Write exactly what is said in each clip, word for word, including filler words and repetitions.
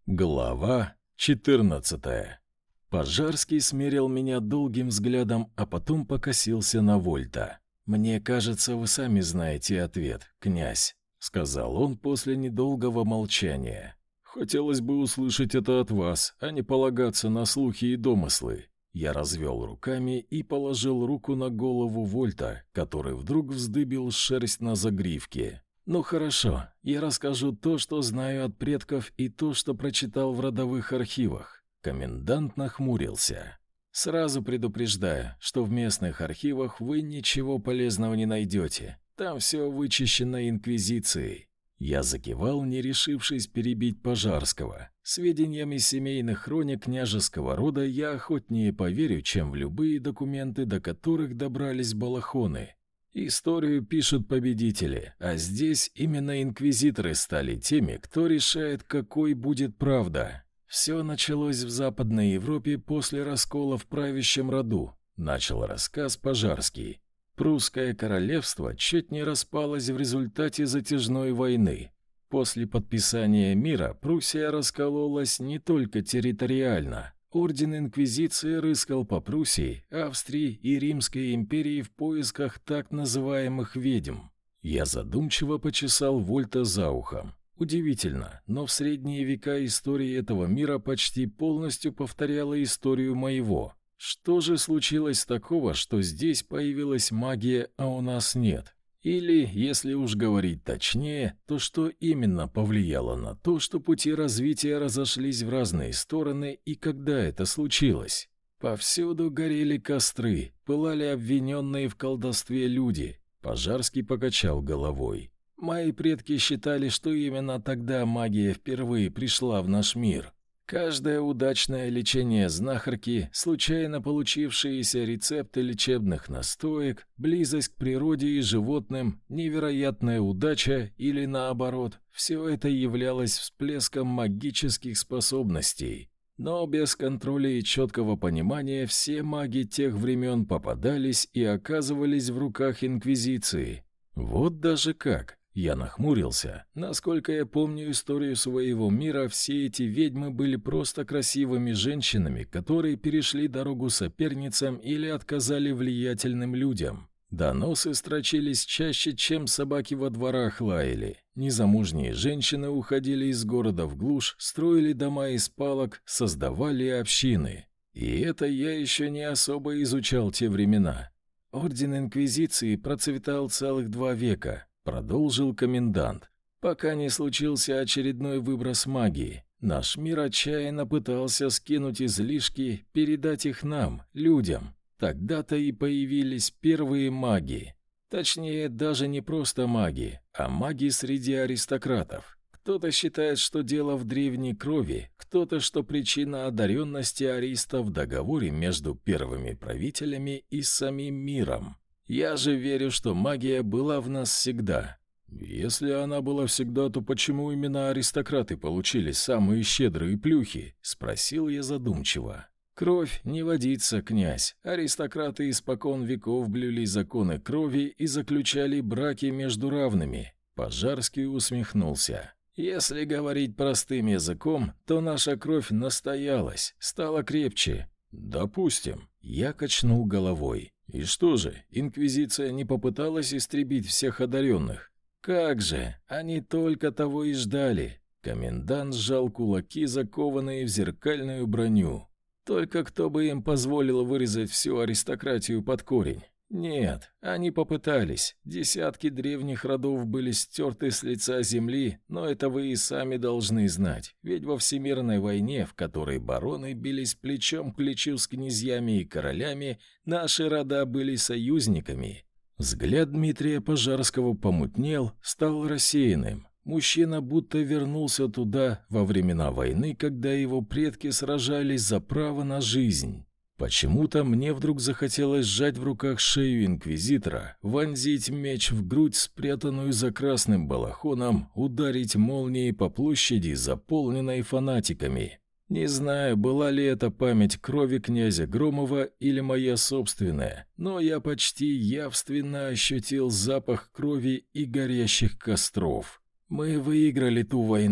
Глава четырнадцатая. Пожарский смерил меня долгим взглядом, а потом покосился на Вольта. «Мне кажется, вы сами знаете ответ, князь», — сказал он после недолгого молчания. «Хотелось бы услышать это от вас, а не полагаться на слухи и домыслы». Я развел руками и положил руку на голову Вольта, который вдруг вздыбил шерсть на загривке. «Ну хорошо, я расскажу то, что знаю от предков, и то, что прочитал в родовых архивах». Комендант нахмурился. «Сразу предупреждаю, что в местных архивах вы ничего полезного не найдете. Там все вычищено инквизицией». Я закивал, не решившись перебить Пожарского. Сведениям из семейных хроник княжеского рода я охотнее поверю, чем в любые документы, до которых добрались балахоны. Историю пишут победители, а здесь именно инквизиторы стали теми, кто решает, какой будет правда. Все началось в Западной Европе после раскола в правящем роду, начал рассказ Пожарский. Прусское королевство чуть не распалось в результате затяжной войны. После подписания мира Пруссия раскололась не только территориально. Орден Инквизиции рыскал по Пруссии, Австрии и Римской империи в поисках так называемых ведьм. Я задумчиво почесал Вольта за ухом. Удивительно, но в средние века история этого мира почти полностью повторяла историю моего. Что же случилось такого, что здесь появилась магия, а у нас нет? Или, если уж говорить точнее, то что именно повлияло на то, что пути развития разошлись в разные стороны, и когда это случилось? Повсюду горели костры, пылали обвиненные в колдовстве люди. Пожарский покачал головой. Мои предки считали, что именно тогда магия впервые пришла в наш мир. Каждое удачное лечение знахарки, случайно получившиеся рецепты лечебных настоек, близость к природе и животным, невероятная удача или наоборот, все это являлось всплеском магических способностей. Но без контроля и четкого понимания все маги тех времен попадались и оказывались в руках Инквизиции. Вот даже как. Я нахмурился. Насколько я помню историю своего мира, все эти ведьмы были просто красивыми женщинами, которые перешли дорогу соперницам или отказали влиятельным людям. Доносы строчились чаще, чем собаки во дворах лаяли. Незамужние женщины уходили из города в глушь, строили дома из палок, создавали общины. И это я еще не особо изучал те времена. Орден Инквизиции процветал целых два века. Продолжил комендант. Пока не случился очередной выброс магии. Наш мир отчаянно пытался скинуть излишки, передать их нам, людям. Тогда-то и появились первые маги. Точнее, даже не просто маги, а маги среди аристократов. Кто-то считает, что дело в древней крови, кто-то, что причина одаренности ариста в договоре между первыми правителями и самим миром. Я же верю, что магия была в нас всегда. Если она была всегда, то почему именно аристократы получили самые щедрые плюхи? Спросил я задумчиво. Кровь не водится, князь. Аристократы испокон веков блюли законы крови и заключали браки между равными. Пожарский усмехнулся. Если говорить простым языком, то наша кровь настоялась, стала крепче. Допустим. Я качнул головой. И что же, Инквизиция не попыталась истребить всех одаренных? Как же, они только того и ждали. Комендант сжал кулаки, закованные в зеркальную броню. Только кто бы им позволил вырезать всю аристократию под корень? Нет, они попытались. Десятки древних родов были стерты с лица земли, но это вы и сами должны знать. Ведь во всемирной войне, в которой бароны бились плечом к плечу с князьями и королями, наши рода были союзниками. Взгляд Дмитрия Пожарского помутнел, стал рассеянным. Мужчина будто вернулся туда, во времена войны, когда его предки сражались за право на жизнь. Почему-то мне вдруг захотелось сжать в руках шею инквизитора, вонзить меч в грудь, спрятанную за красным балахоном, ударить молнией по площади, заполненной фанатиками. Не знаю, была ли это память крови князя Громова или моя собственная, но я почти явственно ощутил запах крови и горящих костров. Мы выиграли ту войну.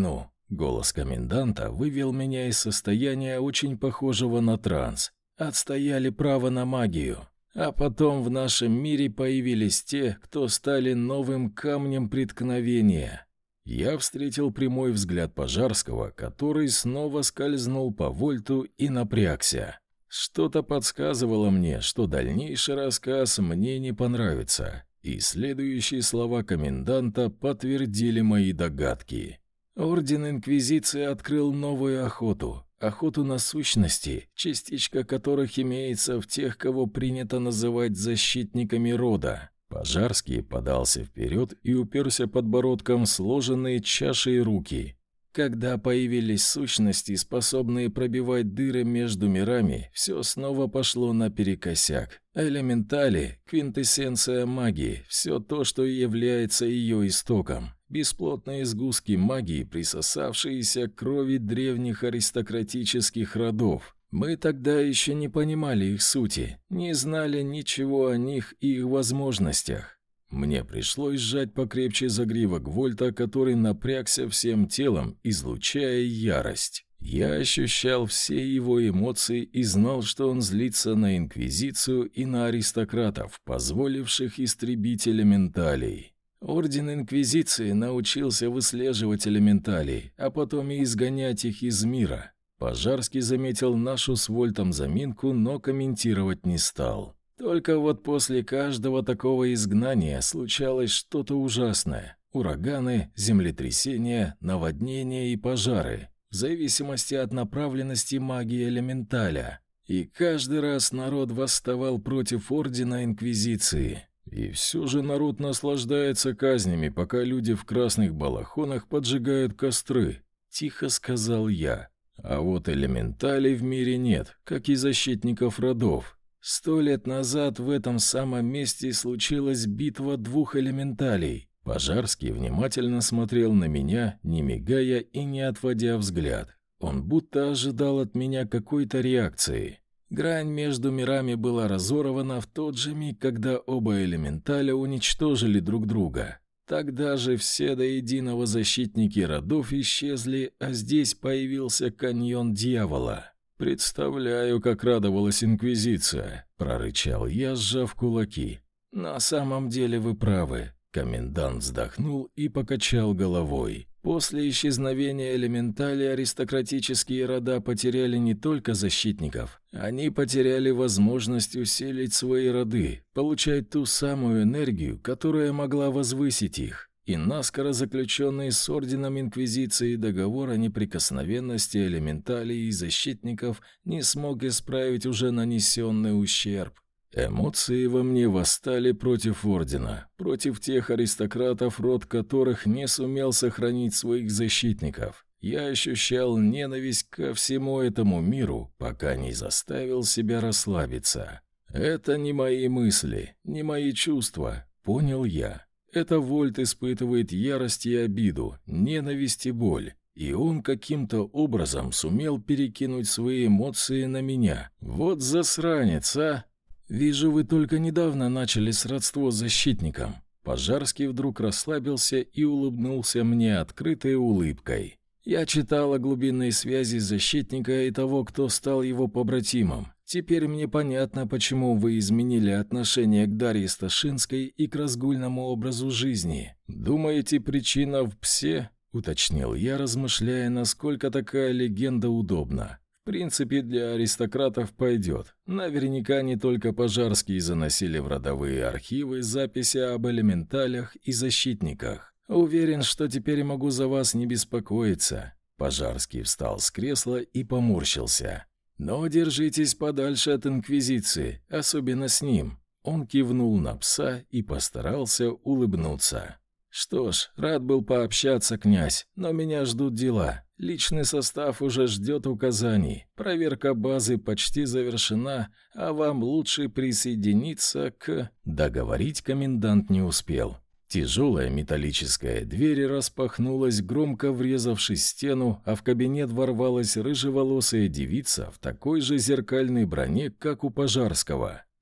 Голос коменданта вывел меня из состояния, очень похожего на транс. Отстояли право на магию. А потом в нашем мире появились те, кто стали новым камнем преткновения. Я встретил прямой взгляд Пожарского, который снова скользнул по Вольту и напрягся. Что-то подсказывало мне, что дальнейший рассказ мне не понравится, и следующие слова коменданта подтвердили мои догадки. Орден Инквизиции открыл новую охоту. Охоту на сущности, частичка которых имеется в тех, кого принято называть защитниками рода. Пожарский подался вперед и уперся подбородком в сложенные чашей руки. Когда появились сущности, способные пробивать дыры между мирами, все снова пошло наперекосяк. Элементали, квинтэссенция магии, все то, что является ее истоком. Бесплотные сгустки магии, присосавшиеся к крови древних аристократических родов. Мы тогда еще не понимали их сути, не знали ничего о них и их возможностях. Мне пришлось сжать покрепче загривок Вольта, который напрягся всем телом, излучая ярость. Я ощущал все его эмоции и знал, что он злится на Инквизицию и на аристократов, позволивших истребить элементалей. Орден Инквизиции научился выслеживать элементалей, а потом и изгонять их из мира. Пожарский заметил нашу с Вольтом заминку, но комментировать не стал. Только вот после каждого такого изгнания случалось что-то ужасное. Ураганы, землетрясения, наводнения и пожары, в зависимости от направленности магии элементаля. И каждый раз народ восставал против Ордена Инквизиции. И все же народ наслаждается казнями, пока люди в красных балахонах поджигают костры, тихо сказал я. А вот элементалей в мире нет, как и защитников родов. Сто лет назад в этом самом месте случилась битва двух элементалей. Пожарский внимательно смотрел на меня, не мигая и не отводя взгляд. Он будто ожидал от меня какой-то реакции. Грань между мирами была разорвана в тот же миг, когда оба элементаля уничтожили друг друга. Тогда же все до единого защитники родов исчезли, а здесь появился каньон дьявола. «Представляю, как радовалась Инквизиция», — прорычал я, сжав кулаки. «На самом деле вы правы». Комендант вздохнул и покачал головой. После исчезновения элементалей аристократические рода потеряли не только защитников, они потеряли возможность усилить свои роды, получать ту самую энергию, которая могла возвысить их. И наскоро заключенный с Орденом Инквизиции договор о неприкосновенности элементалей и защитников не смог исправить уже нанесенный ущерб. Эмоции во мне восстали против Ордена, против тех аристократов, род которых не сумел сохранить своих защитников. Я ощущал ненависть ко всему этому миру, пока не заставил себя расслабиться. Это не мои мысли, не мои чувства, понял я. Это Вольт испытывает ярость и обиду, ненависть и боль. И он каким-то образом сумел перекинуть свои эмоции на меня. Вот засранец, а! «Вижу, вы только недавно начали сродство с защитником». Пожарский вдруг расслабился и улыбнулся мне открытой улыбкой. «Я читал о глубинной связи защитника и того, кто стал его побратимом. Теперь мне понятно, почему вы изменили отношение к Дарье Сташинской и к разгульному образу жизни. Думаете, причина в псе?» — уточнил я, размышляя, насколько такая легенда удобна. В принципе, для аристократов пойдет. Наверняка не только Пожарские заносили в родовые архивы записи об элементалях и защитниках. Уверен, что теперь могу за вас не беспокоиться. Пожарский встал с кресла и поморщился. Но держитесь подальше от Инквизиции, особенно с ним. Он кивнул на пса и постарался улыбнуться. «Что ж, рад был пообщаться, князь, но меня ждут дела. Личный состав уже ждет указаний. Проверка базы почти завершена, а вам лучше присоединиться к...» Договорить комендант не успел. Тяжелая металлическая дверь распахнулась, громко врезавшись в стену, а в кабинет ворвалась рыжеволосая девица в такой же зеркальной броне, как у Пожарского.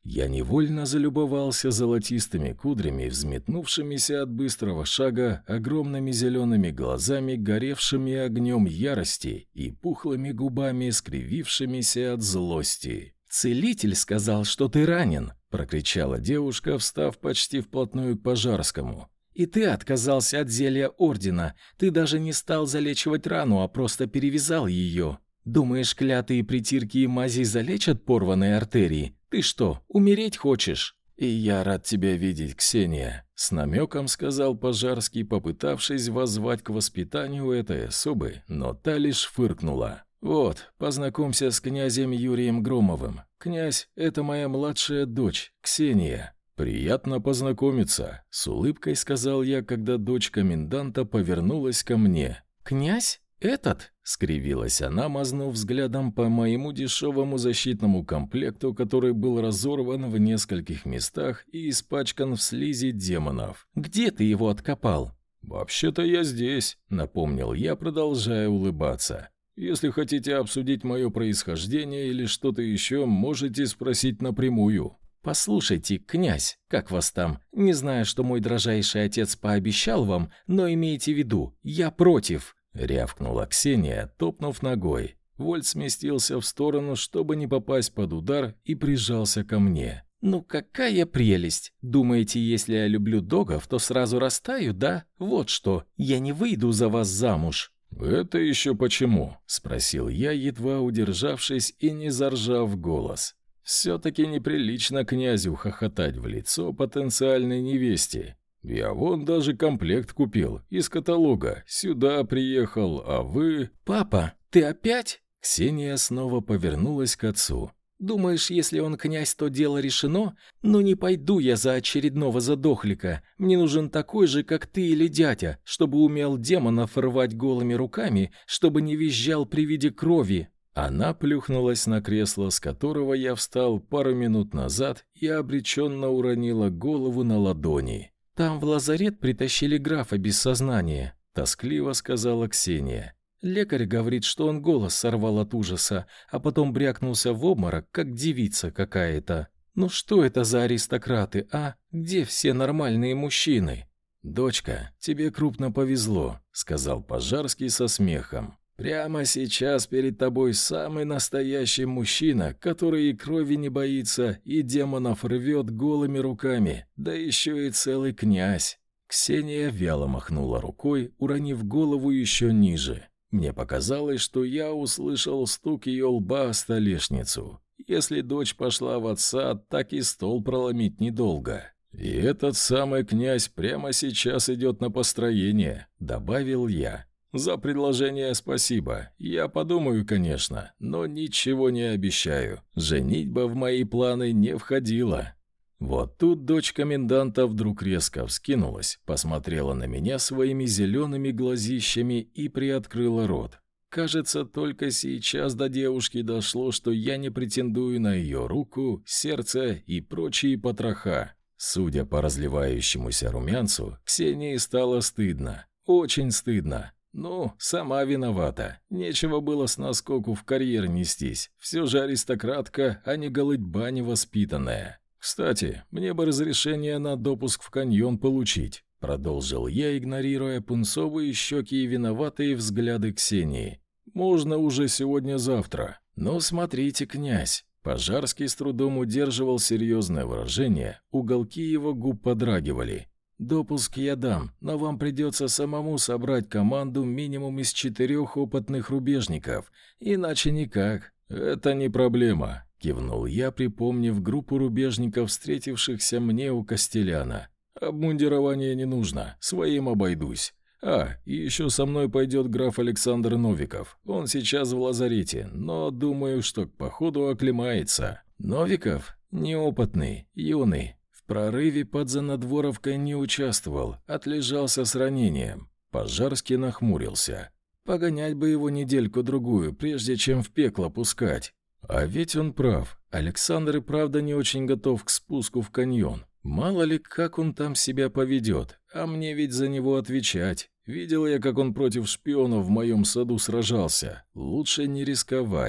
Я невольно залюбовался золотистыми кудрями, взметнувшимися от быстрого шага, огромными зелеными глазами, горевшими огнем ярости, и пухлыми губами, скривившимися от злости. «Целитель сказал, что ты ранен!» – прокричала девушка, встав почти вплотную к Пожарскому. «И ты отказался от зелья Ордена. Ты даже не стал залечивать рану, а просто перевязал ее. Думаешь, клятые притирки и мази залечат порванные артерии? Ты что, умереть хочешь?» «И я рад тебя видеть, Ксения», — с намеком сказал Пожарский, попытавшись воззвать к воспитанию этой особы, но та лишь фыркнула. «Вот, познакомься с князем Юрием Громовым. Князь — это моя младшая дочь, Ксения». «Приятно познакомиться», — с улыбкой сказал я, когда дочь коменданта повернулась ко мне. «Князь? Этот?» — скривилась она, мазнув взглядом по моему дешевому защитному комплекту, который был разорван в нескольких местах и испачкан в слизи демонов. «Где ты его откопал?» «Вообще-то я здесь», — напомнил я, продолжая улыбаться. «Если хотите обсудить мое происхождение или что-то еще, можете спросить напрямую». «Послушайте, князь, как вас там? Не знаю, что мой дрожайший отец пообещал вам, но имейте в виду, я против», — рявкнула Ксения, топнув ногой. Вольт сместился в сторону, чтобы не попасть под удар, и прижался ко мне. «Ну какая прелесть! Думаете, если я люблю догов, то сразу растаю, да? Вот что, я не выйду за вас замуж». «Это еще почему?» — спросил я, едва удержавшись и не заржав в голос. «Все-таки неприлично князю хохотать в лицо потенциальной невесте. Я вон даже комплект купил из каталога, сюда приехал, а вы...» «Папа, ты опять?» Ксения снова повернулась к отцу. «Думаешь, если он князь, то дело решено? Ну не пойду я за очередного задохлика. Мне нужен такой же, как ты или дядя, чтобы умел демонов рвать голыми руками, чтобы не визжал при виде крови». Она плюхнулась на кресло, с которого я встал пару минут назад, и обреченно уронила голову на ладони. «Там в лазарет притащили графа без сознания», — тоскливо сказала Ксения. «Лекарь говорит, что он голос сорвал от ужаса, а потом брякнулся в обморок, как девица какая-то. Ну что это за аристократы, а? Где все нормальные мужчины?» «Дочка, тебе крупно повезло», — сказал Пожарский со смехом. «Прямо сейчас перед тобой самый настоящий мужчина, который и крови не боится, и демонов рвет голыми руками, да еще и целый князь». Ксения вяло махнула рукой, уронив голову еще ниже. Мне показалось, что я услышал стук ее лба о столешницу. Если дочь пошла в отца, так и стол проломить недолго. «И этот самый князь прямо сейчас идет на построение», — добавил я. «За предложение спасибо. Я подумаю, конечно, но ничего не обещаю. Женитьба в мои планы не входила». Вот тут дочь коменданта вдруг резко вскинулась, посмотрела на меня своими зелеными глазищами и приоткрыла рот. Кажется, только сейчас до девушки дошло, что я не претендую на ее руку, сердце и прочие потроха. Судя по разливающемуся румянцу, Ксении стало стыдно. Очень стыдно. Ну, сама виновата. Нечего было с наскоку в карьер нестись. Все же аристократка, а не голыдьба невоспитанная. «Кстати, мне бы разрешение на допуск в каньон получить», — продолжил я, игнорируя пунцовые щеки и виноватые взгляды Ксении. «Можно уже сегодня-завтра. Но смотрите, князь». Пожарский с трудом удерживал серьезное выражение, уголки его губ подрагивали. «Допуск я дам, но вам придется самому собрать команду минимум из четырех опытных рубежников, иначе никак». «Это не проблема», — кивнул я, припомнив группу рубежников, встретившихся мне у Костеляна. «Обмундирование не нужно, своим обойдусь. А, и еще со мной пойдет граф Александр Новиков. Он сейчас в лазарете, но думаю, что к походу оклемается». «Новиков? Неопытный, юный. В прорыве под Занадворовкой не участвовал, отлежался с ранением». Пожарский нахмурился. «Погонять бы его недельку-другую, прежде чем в пекло пускать». А ведь он прав. Александр и правда не очень готов к спуску в каньон. Мало ли, как он там себя поведет. А мне ведь за него отвечать. Видел я, как он против шпионов в моем саду сражался. Лучше не рисковать.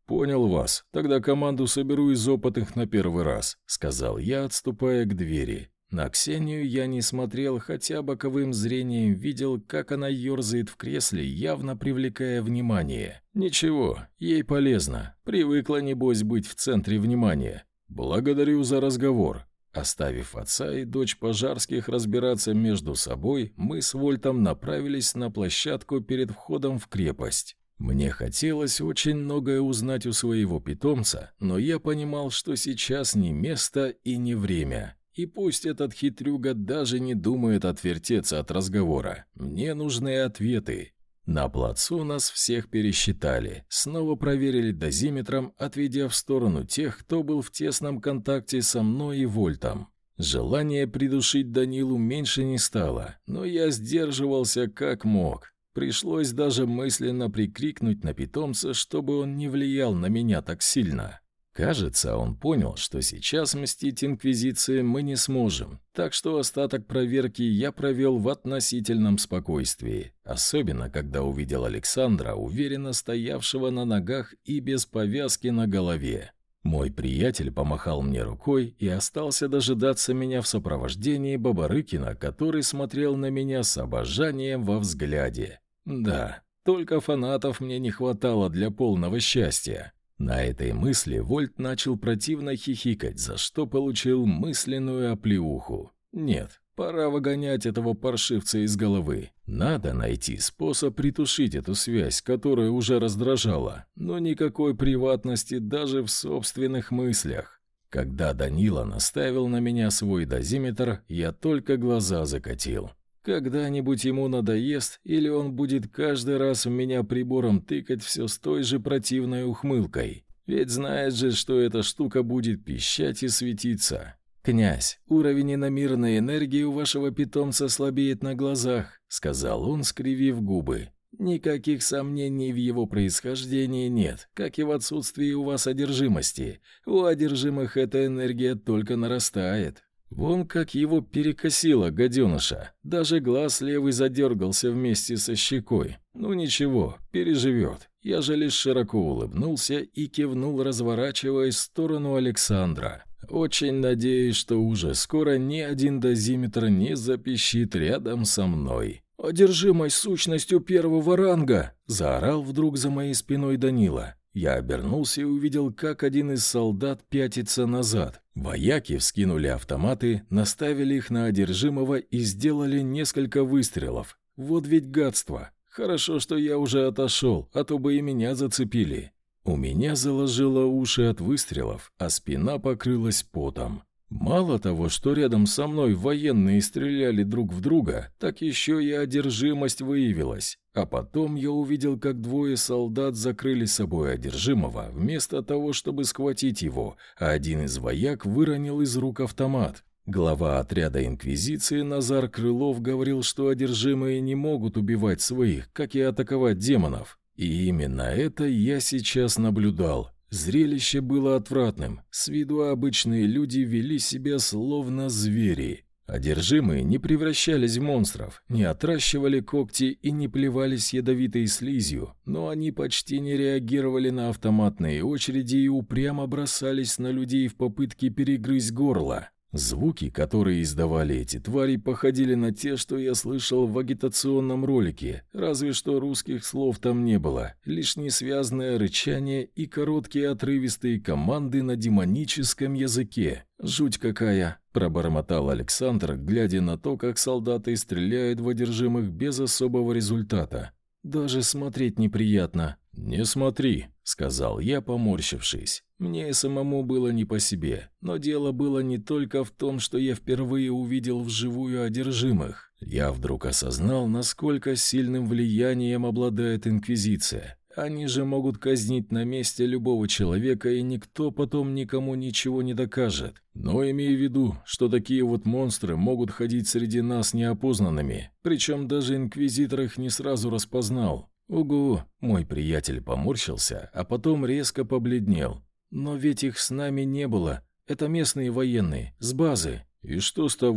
«Понял вас. Тогда команду соберу из опытных на первый раз», — сказал я, отступая к двери. На Ксению я не смотрел, хотя боковым зрением видел, как она ерзает в кресле, явно привлекая внимание. Ничего, ей полезно. Привыкла, небось, быть в центре внимания. «Благодарю за разговор». Оставив отца и дочь Пожарских разбираться между собой, мы с Вольтом направились на площадку перед входом в крепость. Мне хотелось очень многое узнать у своего питомца, но я понимал, что сейчас не место и не время. И пусть этот хитрюга даже не думает отвертеться от разговора. Мне нужны ответы. На плацу нас всех пересчитали. Снова проверили дозиметром, отведя в сторону тех, кто был в тесном контакте со мной и Вольтом. Желание придушить Данилу меньше не стало, но я сдерживался как мог. Пришлось даже мысленно прикрикнуть на питомца, чтобы он не влиял на меня так сильно. Кажется, он понял, что сейчас мстить Инквизиции мы не сможем, так что остаток проверки я провел в относительном спокойствии, особенно когда увидел Александра, уверенно стоявшего на ногах и без повязки на голове. Мой приятель помахал мне рукой и остался дожидаться меня в сопровождении Бабарыкина, который смотрел на меня с обожанием во взгляде. Да, только фанатов мне не хватало для полного счастья. На этой мысли Вольт начал противно хихикать, за что получил мысленную оплеуху. Нет, пора выгонять этого паршивца из головы. Надо найти способ притушить эту связь, которая уже раздражала, но никакой приватности даже в собственных мыслях. Когда Данила наставил на меня свой дозиметр, я только глаза закатил. Когда-нибудь ему надоест, или он будет каждый раз в меня прибором тыкать все с той же противной ухмылкой. Ведь знает же, что эта штука будет пищать и светиться. «Князь, уровень иномирной энергии у вашего питомца слабеет на глазах», — сказал он, скривив губы. «Никаких сомнений в его происхождении нет, как и в отсутствии у вас одержимости. У одержимых эта энергия только нарастает». Вон как его перекосило, гаденыша. Даже глаз левый задергался вместе со щекой. Ну ничего, переживет. Я же лишь широко улыбнулся и кивнул, разворачиваясь в сторону Александра. Очень надеюсь, что уже скоро ни один дозиметр не запищит рядом со мной. «Одержимость сущностью первого ранга!» – заорал вдруг за моей спиной Данила. Я обернулся и увидел, как один из солдат пятится назад. Вояки вскинули автоматы, наставили их на одержимого и сделали несколько выстрелов. Вот ведь гадство. Хорошо, что я уже отошел, а то бы и меня зацепили. У меня заложило уши от выстрелов, а спина покрылась потом. Мало того, что рядом со мной военные стреляли друг в друга, так еще и одержимость выявилась. А потом я увидел, как двое солдат закрыли собой одержимого, вместо того, чтобы схватить его, а один из вояк выронил из рук автомат. Глава отряда Инквизиции Назар Крылов говорил, что одержимые не могут убивать своих, как и атаковать демонов. И именно это я сейчас наблюдал. Зрелище было отвратным. С виду обычные люди вели себя словно звери. Одержимые не превращались в монстров, не отращивали когти и не плевались ядовитой слизью, но они почти не реагировали на автоматные очереди и упрямо бросались на людей в попытке перегрызть горло. Звуки, которые издавали эти твари, походили на те, что я слышал в агитационном ролике, разве что русских слов там не было, лишь несвязное рычание и короткие отрывистые команды на демоническом языке. «Жуть какая!» – пробормотал Александр, глядя на то, как солдаты стреляют в одержимых без особого результата. «Даже смотреть неприятно». «Не смотри», — сказал я, поморщившись. Мне самому было не по себе, но дело было не только в том, что я впервые увидел вживую одержимых. Я вдруг осознал, насколько сильным влиянием обладает Инквизиция. Они же могут казнить на месте любого человека, и никто потом никому ничего не докажет. Но имей в виду, что такие вот монстры могут ходить среди нас неопознанными, причем даже Инквизитор их не сразу распознал. «Угу», — мой приятель поморщился, а потом резко побледнел. «Но ведь их с нами не было. Это местные военные, с базы». «И что с того?»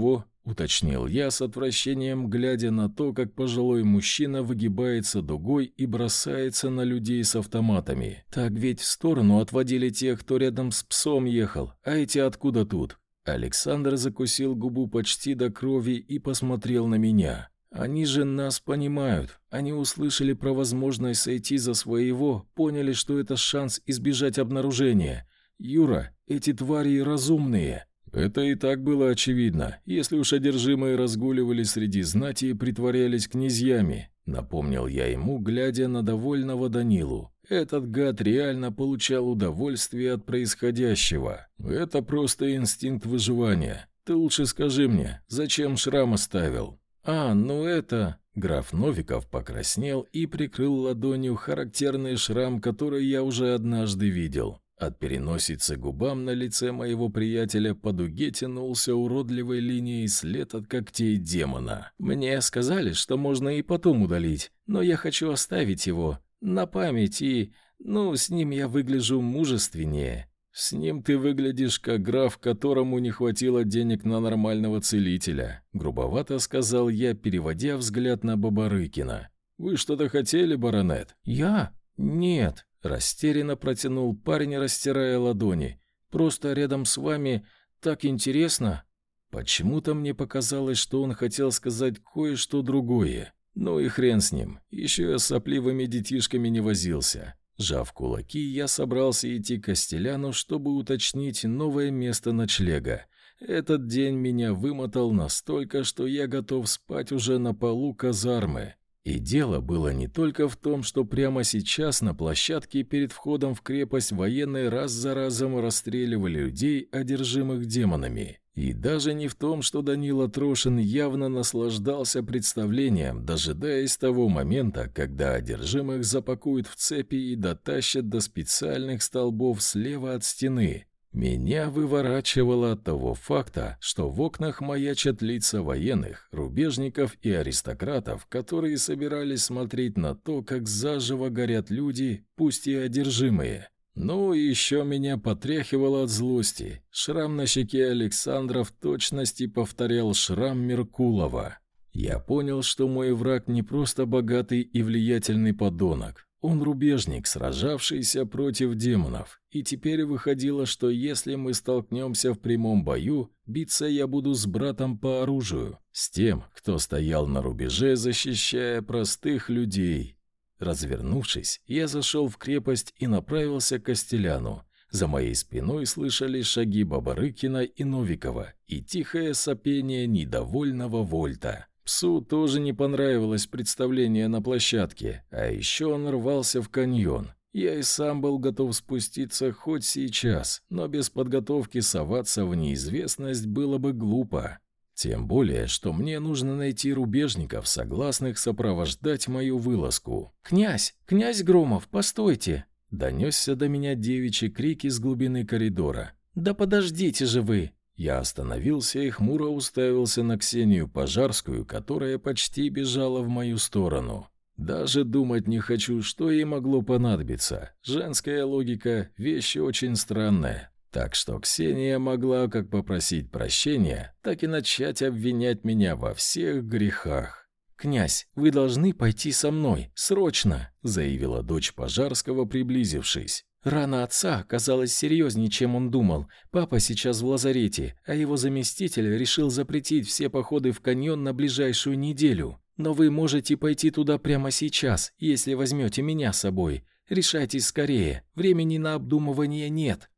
— уточнил я с отвращением, глядя на то, как пожилой мужчина выгибается дугой и бросается на людей с автоматами. «Так ведь в сторону отводили тех, кто рядом с псом ехал, а эти откуда тут?» Александр закусил губу почти до крови и посмотрел на меня. «Они же нас понимают. Они услышали про возможность сойти за своего, поняли, что это шанс избежать обнаружения. Юра, эти твари разумные». Это и так было очевидно, если уж одержимые разгуливали среди знати и притворялись князьями, напомнил я ему, глядя на довольного Данилу. Этот гад реально получал удовольствие от происходящего. Это просто инстинкт выживания. Ты лучше скажи мне, зачем шрам оставил? А, ну это... Граф Новиков покраснел и прикрыл ладонью характерный шрам, который я уже однажды видел. От переносицы губам на лице моего приятеля по дуге тянулся уродливой линией след от когтей демона. Мне сказали, что можно и потом удалить, но я хочу оставить его на память и... Ну, с ним я выгляжу мужественнее. С ним ты выглядишь как граф, которому не хватило денег на нормального целителя, грубовато сказал я, переводя взгляд на Бабарыкина. Вы что-то хотели, баронет? Я? Нет. Растерянно протянул парень, растирая ладони. «Просто рядом с вами так интересно». Почему-то мне показалось, что он хотел сказать кое-что другое. Ну и хрен с ним, еще я с сопливыми детишками не возился. Сжав кулаки, я собрался идти к Костеляну, чтобы уточнить новое место ночлега. Этот день меня вымотал настолько, что я готов спать уже на полу казармы. И дело было не только в том, что прямо сейчас на площадке перед входом в крепость военные раз за разом расстреливали людей, одержимых демонами. И даже не в том, что Данила Трошин явно наслаждался представлением, дожидаясь того момента, когда одержимых запакуют в цепи и дотащат до специальных столбов слева от стены. Меня выворачивало от того факта, что в окнах маячат лица военных, рубежников и аристократов, которые собирались смотреть на то, как заживо горят люди, пусть и одержимые. Ну и еще меня потряхивало от злости. Шрам на щеке Александра в точности повторял шрам Меркулова. Я понял, что мой враг не просто богатый и влиятельный подонок. Он рубежник, сражавшийся против демонов, и теперь выходило, что если мы столкнемся в прямом бою, биться я буду с братом по оружию, с тем, кто стоял на рубеже, защищая простых людей. Развернувшись, я зашел в крепость и направился к Костеляну. За моей спиной слышались шаги Бабарыкина и Новикова и тихое сопение недовольного Вольта. Псу тоже не понравилось представление на площадке, а еще он рвался в каньон. Я и сам был готов спуститься хоть сейчас, но без подготовки соваться в неизвестность было бы глупо. Тем более, что мне нужно найти рубежников, согласных сопровождать мою вылазку. «Князь! Князь Громов, постойте!» Донесся до меня девичий крик из глубины коридора. «Да подождите же вы!» Я остановился и хмуро уставился на Ксению Пожарскую, которая почти бежала в мою сторону. Даже думать не хочу, что ей могло понадобиться. Женская логика – вещь очень странная. Так что Ксения могла как попросить прощения, так и начать обвинять меня во всех грехах. «Князь, вы должны пойти со мной, срочно!» – заявила дочь Пожарского, приблизившись. Рана отца оказалась серьезнее, чем он думал. Папа сейчас в лазарете, а его заместитель решил запретить все походы в каньон на ближайшую неделю. Но вы можете пойти туда прямо сейчас, если возьмете меня с собой. Решайтесь скорее, времени на обдумывание нет.